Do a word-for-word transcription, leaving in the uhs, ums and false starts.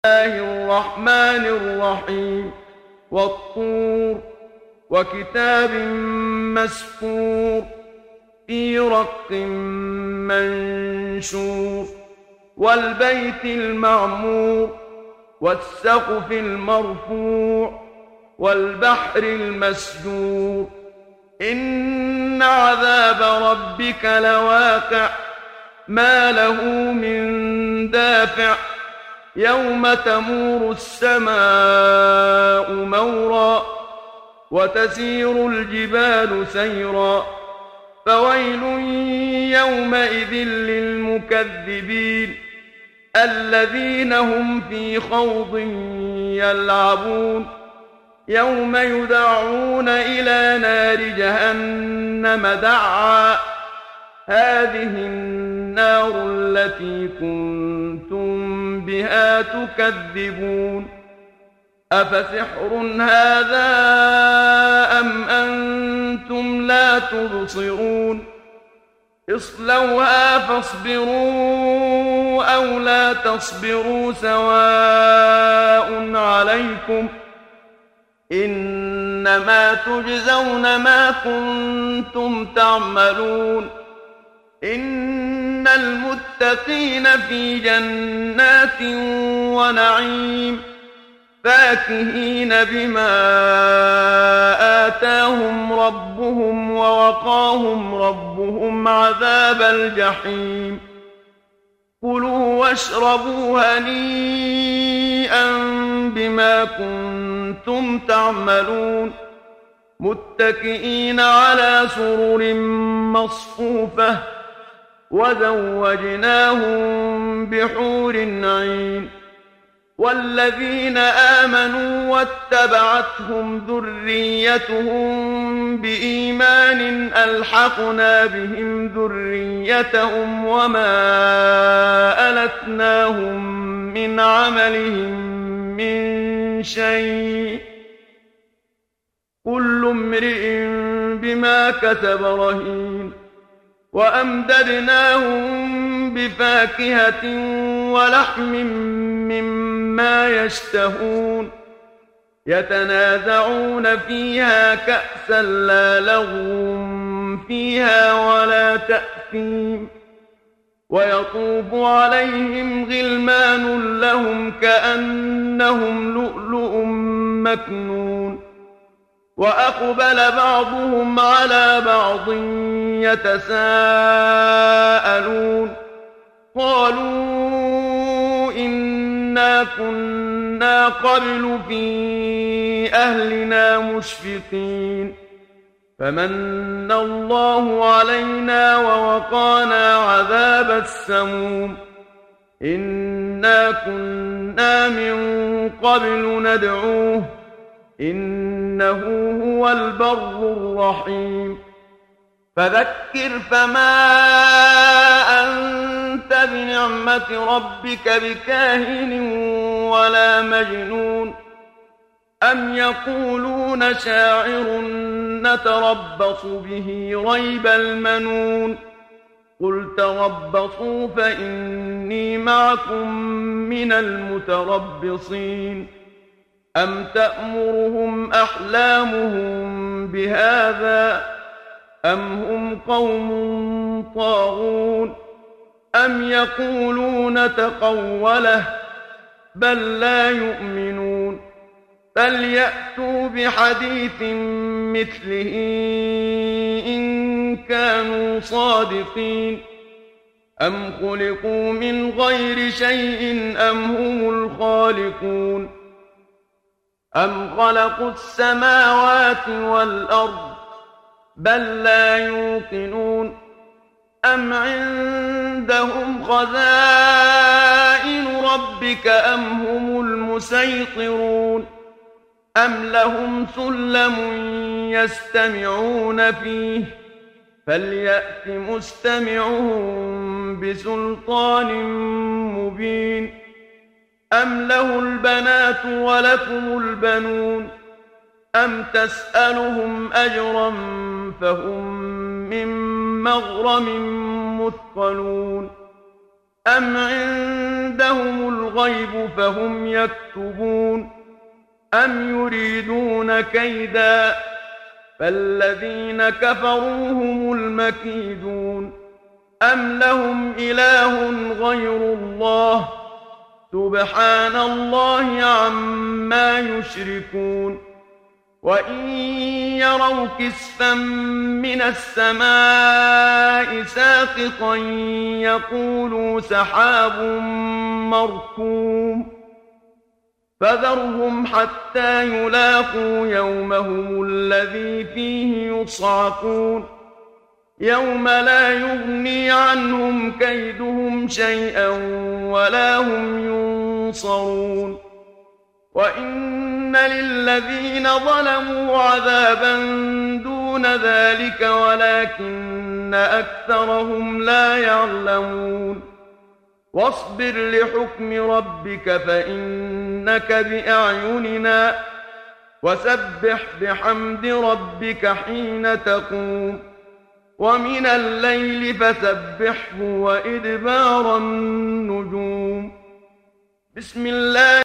الله الرحمن الرحيم والطور وكتاب مسكور في رق منشور والبيت المعمور والسقف المرفوع والبحر المسجور إن عذاب ربك لواقع ما له من دافع يوم تمور السماء مورا وتسير الجبال سيرا فويل يومئذ للمكذبين الذين هم في خوض يلعبون يوم يدعون إلى نار جهنم دعا هذه النار التي كنتم بها تكذبون أفسحر هذا أم أنتم لا تبصرون اصلوها فاصبروا أو لا تصبروا سواء عليكم إنما تجزون ما كنتم تعملون إن المتقين في جنات ونعيم فاكهين بما آتاهم ربهم ووقاهم ربهم عذاب الجحيم كلوا واشربوا هنيئا بما كنتم تعملون متكئين على سرر مصفوفة وزوجناهم بحور عين والذين آمنوا واتبعتهم ذريتهم بإيمان ألحقنا بهم ذريتهم وما ألتناهم من عملهم من شيء كل امرئ بما كسب رهين وأمددناهم بفاكهة ولحم مما يشتهون يتنازعون فيها كأسا لا لغو فيها ولا تأثيم ويطوف عليهم غلمان لهم كأنهم لؤلؤ مكنون وأقبل بعضهم على بعض يتساءلون قالوا إنا كنا قبل في أهلنا مشفقين فمن الله علينا ووقانا عذاب السموم إنا كنا من قبل ندعوه إنه هو البر الرحيم فذكر فما أنت بنعمة ربك بكاهن ولا مجنون أم يقولون شاعر نتربص به ريب المنون قل تربصوا فإني معكم من المتربصين أم تأمرهم أحلامهم بهذا أم هم قوم طاغون أم يقولون تقوله بل لا يؤمنون فليأتوا بحديث مثله إن كانوا صادقين أم خلقوا من غير شيء أم هم الخالقون أم خلقوا السماوات والأرض بل لا يوقنون أم عندهم خزائن ربك أم هم المسيطرون أم لهم سلم يستمعون فيه فليأت مستمعهم بسلطان مبين أم له البنات ولكم البنون أم تسألهم أجرا فهم من مغرم مثقلون أم عندهم الغيب فهم يكتبون أم يريدون كيدا فالذين كفروا هم المكيدون أم لهم إله غير الله سبحان الله عما يشركون وإن يروا كسفا من السماء ساقطا يقولوا سحاب مركوم فذرهم حتى يلاقوا يومهم الذي فيه يصعقون يوم لا يغني عنهم كيدهم شيئا ولا هم ينصرون وإن للذين ظلموا عذابا دون ذلك ولكن أكثرهم لا يعلمون واصبر لحكم ربك فإنك بأعيننا وسبح بحمد ربك حين تقوم ومن الليل فسبحه وإدبار النجوم بسم الله